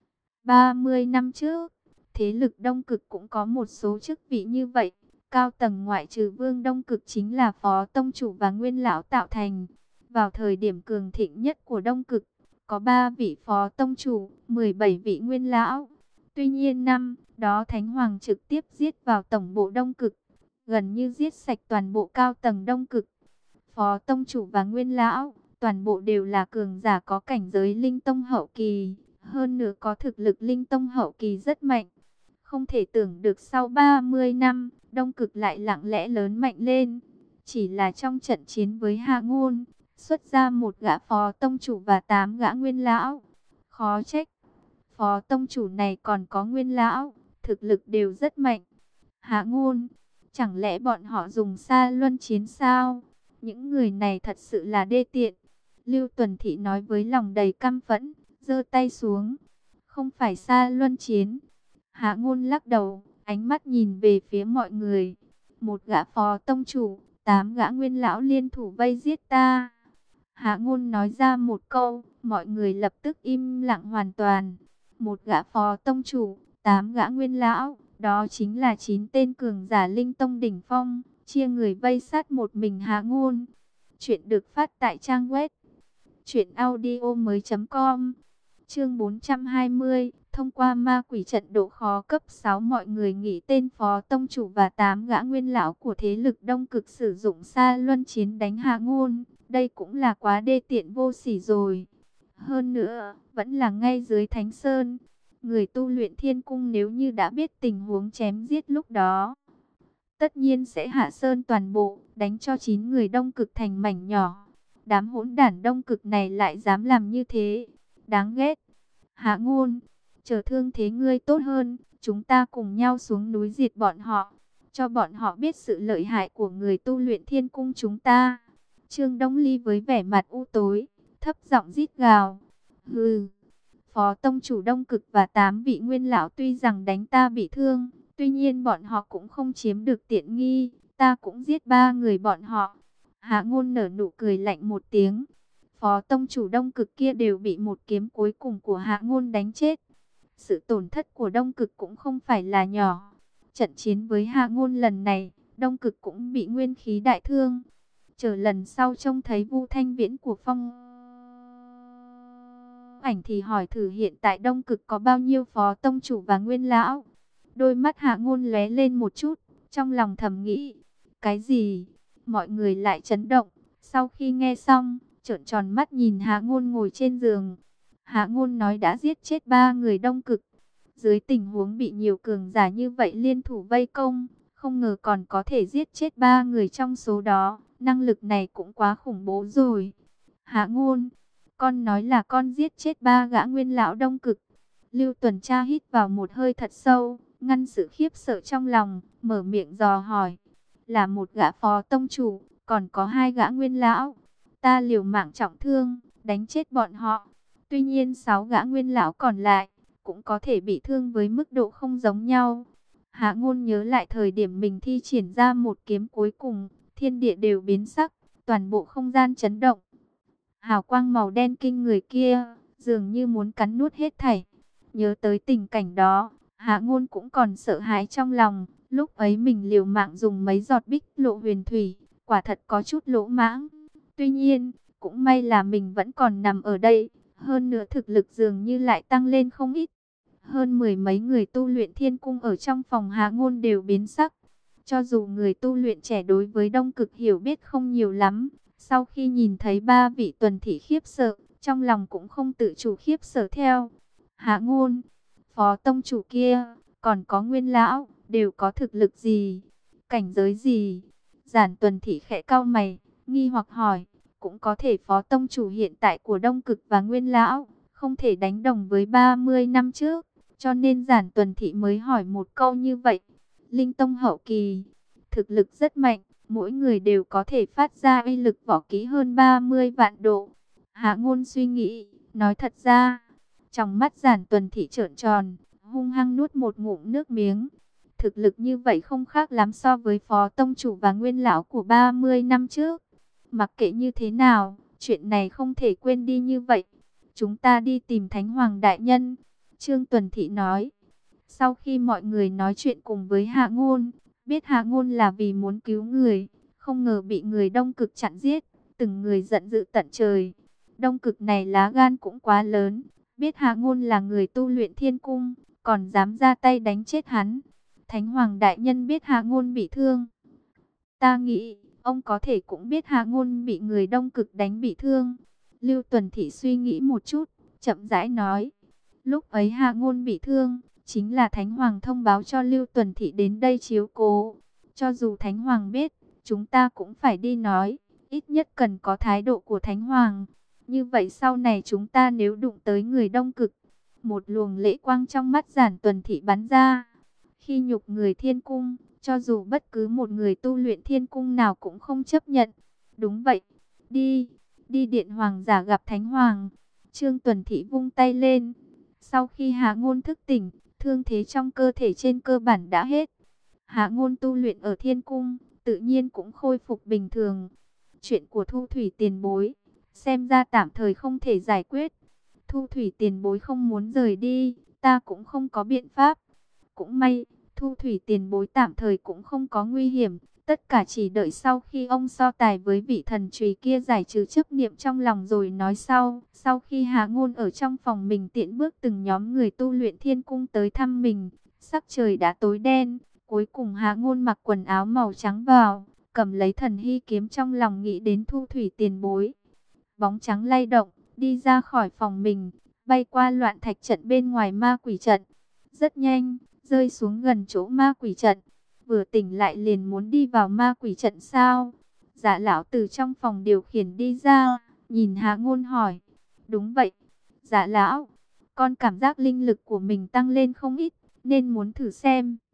30 năm trước, thế lực Đông Cực cũng có một số chức vị như vậy. Cao tầng ngoại trừ Vương Đông Cực chính là Phó tông chủ và nguyên lão tạo thành. Vào thời điểm cường thịnh nhất của Đông Cực, có 3 vị Phó tông chủ, 17 vị nguyên lão. Tuy nhiên năm đó Thánh Hoàng trực tiếp giết vào tổng bộ Đông Cực, gần như giết sạch toàn bộ cao tầng Đông Cực. Phó tông chủ và nguyên lão, toàn bộ đều là cường giả có cảnh giới linh tông hậu kỳ, hơn nữa có thực lực linh tông hậu kỳ rất mạnh. Không thể tưởng được sau 30 năm, Đông Cực lại lặng lẽ lớn mạnh lên. Chỉ là trong trận chiến với Hạ Ngôn, xuất ra một gã phó tông chủ và 8 gã nguyên lão. Khó trách, phó tông chủ này còn có nguyên lão, thực lực đều rất mạnh. Hạ Ngôn, chẳng lẽ bọn họ dùng Sa Luân chiến sao? Những người này thật sự là đê tiện. Lưu Tuần Thị nói với lòng đầy căm phẫn, giơ tay xuống. Không phải Sa Luân chiến. Hạ Ngôn lắc đầu, ánh mắt nhìn về phía mọi người. Một gã phó tông chủ, 8 gã nguyên lão liên thủ vây giết ta. Hạ Ngôn nói ra một câu, mọi người lập tức im lặng hoàn toàn. Một gã phó tông chủ, 8 gã nguyên lão, đó chính là 9 tên cường giả linh tông đỉnh phong, chia người vây sát một mình Hạ Ngôn. Chuyện được phát tại trang web truyệnaudiomoi.com. Chương 420, thông qua ma quỷ trận độ khó cấp 6, mọi người nghĩ tên phó tông chủ và 8 gã nguyên lão của thế lực Đông Cực sử dụng Sa Luân chiến đánh Hạ Ngôn, đây cũng là quá đê tiện vô sỉ rồi. Hơn nữa, vẫn là ngay dưới Thánh Sơn. Người tu luyện Thiên Cung nếu như đã biết tình huống chém giết lúc đó, tất nhiên sẽ hạ sơn toàn bộ, đánh cho 9 người Đông Cực thành mảnh nhỏ. Đám hỗn đản Đông Cực này lại dám làm như thế, đáng ghét. Hạ Ngôn, chờ thương thế ngươi tốt hơn, chúng ta cùng nhau xuống núi diệt bọn họ, cho bọn họ biết sự lợi hại của người tu luyện Thiên Cung chúng ta. Trương Đông Ly với vẻ mặt u tối, thấp giọng rít gào. Hừ, Phó tông chủ Đông Cực và 8 vị nguyên lão tuy rằng đánh ta bị thương, tuy nhiên bọn họ cũng không chiếm được tiện nghi, ta cũng giết 3 người bọn họ. Hạ Ngôn nở nụ cười lạnh một tiếng. Phó tông chủ Đông Cực kia đều bị một kiếm cuối cùng của Hạ Ngôn đánh chết. Sự tổn thất của Đông Cực cũng không phải là nhỏ. Trận chiến với Hạ Ngôn lần này, Đông Cực cũng bị nguyên khí đại thương. Chờ lần sau trông thấy Vu Thanh Viễn của Phong Ảnh thì hỏi thử hiện tại Đông Cực có bao nhiêu phó tông chủ và nguyên lão. Đôi mắt Hạ Ngôn lóe lên một chút, trong lòng thầm nghĩ, cái gì? Mọi người lại chấn động. Sau khi nghe xong, trợn tròn mắt nhìn Hạ Ngôn ngồi trên giường. Hạ Ngôn nói đã giết chết 3 người Đông Cực. Dưới tình huống bị nhiều cường giả như vậy liên thủ vây công, không ngờ còn có thể giết chết 3 người trong số đó. Năng lực này cũng quá khủng bố rồi. Hạ Ngôn, con nói là con giết chết 3 gã nguyên lão Đông Cực. Lưu Tuần Tra hít vào một hơi thật sâu, ngăn sự khiếp sợ trong lòng, mở miệng dò hỏi. Là một gã phó tông chủ, còn có 2 gã nguyên lão. Ta liều mạng trọng thương, đánh chết bọn họ. Tuy nhiên 6 gã nguyên lão còn lại, cũng có thể bị thương với mức độ không giống nhau. Hạ Ngôn nhớ lại thời điểm mình thi triển ra một kiếm cuối cùng, thiên địa đều biến sắc, toàn bộ không gian chấn động. Hào quang màu đen kinh người kia, dường như muốn cắn nuốt hết thảy. Nhớ tới tình cảnh đó, Hạ Ngôn cũng còn sợ hãi trong lòng. Lúc ấy mình liều mạng dùng mấy giọt bích lộ huyền thủy, quả thật có chút lỗ mãng. Tuy nhiên, cũng may là mình vẫn còn nằm ở đây. Hơn nữa thực lực dường như lại tăng lên không ít. Hơn mười mấy người tu luyện thiên cung ở trong phòng Hạ Ngôn đều biến sắc. Cho dù người tu luyện trẻ đối với Đông Cực hiểu biết không nhiều lắm, sau khi nhìn thấy ba vị tuần thị khiếp sợ, trong lòng cũng không tự chủ khiếp sợ theo. Hạ Ngôn, phó tông chủ kia, còn có Nguyên lão, đều có thực lực gì, cảnh giới gì? Giản Tuần thị khẽ cau mày, nghi hoặc hỏi, cũng có thể phó tông chủ hiện tại của Đông Cực và Nguyên lão không thể đánh đồng với 30 năm trước, cho nên Giản Tuần thị mới hỏi một câu như vậy. Linh tông hậu kỳ, thực lực rất mạnh, mỗi người đều có thể phát ra uy lực võ kỹ hơn 30 vạn độ. Hạ Ngôn suy nghĩ, nói thật ra, trong mắt Giản Tuần thị trợn tròn, hung hăng nuốt một ngụm nước miếng. Thực lực như vậy không khác lắm so với phó tông chủ và Nguyên lão của 30 năm trước. Mặc kệ như thế nào, chuyện này không thể quên đi như vậy. Chúng ta đi tìm Thánh Hoàng Đại Nhân, Trương Tuần Thị nói. Sau khi mọi người nói chuyện cùng với Hạ Ngôn, biết Hạ Ngôn là vì muốn cứu người, không ngờ bị người Đông Cực chặn giết, từng người giận dữ tận trời. Đông Cực này lá gan cũng quá lớn, biết Hạ Ngôn là người tu luyện thiên cung, còn dám ra tay đánh chết hắn. Thánh Hoàng Đại Nhân biết Hạ Ngôn bị thương. Ta nghĩ, ông có thể cũng biết Hạ Ngôn bị người Đông Cực đánh bị thương. Lưu Tuần Thị suy nghĩ một chút, chậm rãi nói. Lúc ấy Hạ Ngôn bị thương, chính là Thánh Hoàng thông báo cho Lưu Tuần Thị đến đây chiếu cố. Cho dù Thánh Hoàng biết, chúng ta cũng phải đi nói. Ít nhất cần có thái độ của Thánh Hoàng. Như vậy sau này chúng ta nếu đụng tới người Đông Cực, một luồng lệ quang trong mắt Giản Tuần Thị bắn ra. Khi nhục người thiên cung, cho dù bất cứ một người tu luyện thiên cung nào cũng không chấp nhận. Đúng vậy, đi, đi điện hoàng giả gặp Thánh Hoàng. Trương Tuần Thị vung tay lên. Sau khi Hạ Ngôn thức tỉnh, thương thế trong cơ thể trên cơ bản đã hết. Hạ Ngôn tu luyện ở thiên cung, tự nhiên cũng khôi phục bình thường. Chuyện của Thu Thủy tiền bối, xem ra tạm thời không thể giải quyết. Thu Thủy tiền bối không muốn rời đi, ta cũng không có biện pháp. Cũng may, Thu Thủy tiền bối tạm thời cũng không có nguy hiểm. Tất cả chỉ đợi sau khi ông so tài với vị thần chùy kia giải trừ chấp niệm trong lòng rồi nói sau. Sau khi Hạ Ngôn ở trong phòng mình tiễn bước từng nhóm người tu luyện thiên cung tới thăm mình, sắc trời đã tối đen. Cuối cùng Hạ Ngôn mặc quần áo màu trắng vào, cầm lấy thần hy kiếm trong lòng nghĩ đến Thu Thủy tiền bối. Bóng trắng lay động, đi ra khỏi phòng mình, bay qua loạn thạch trận bên ngoài ma quỷ trận. Rất nhanh, rơi xuống gần chỗ ma quỷ trận. Vừa tỉnh lại liền muốn đi vào ma quỷ trận sao? Dạ lão từ trong phòng điều khiển đi ra, nhìn Hạ Ngôn hỏi. Đúng vậy, dạ lão, con cảm giác linh lực của mình tăng lên không ít, nên muốn thử xem.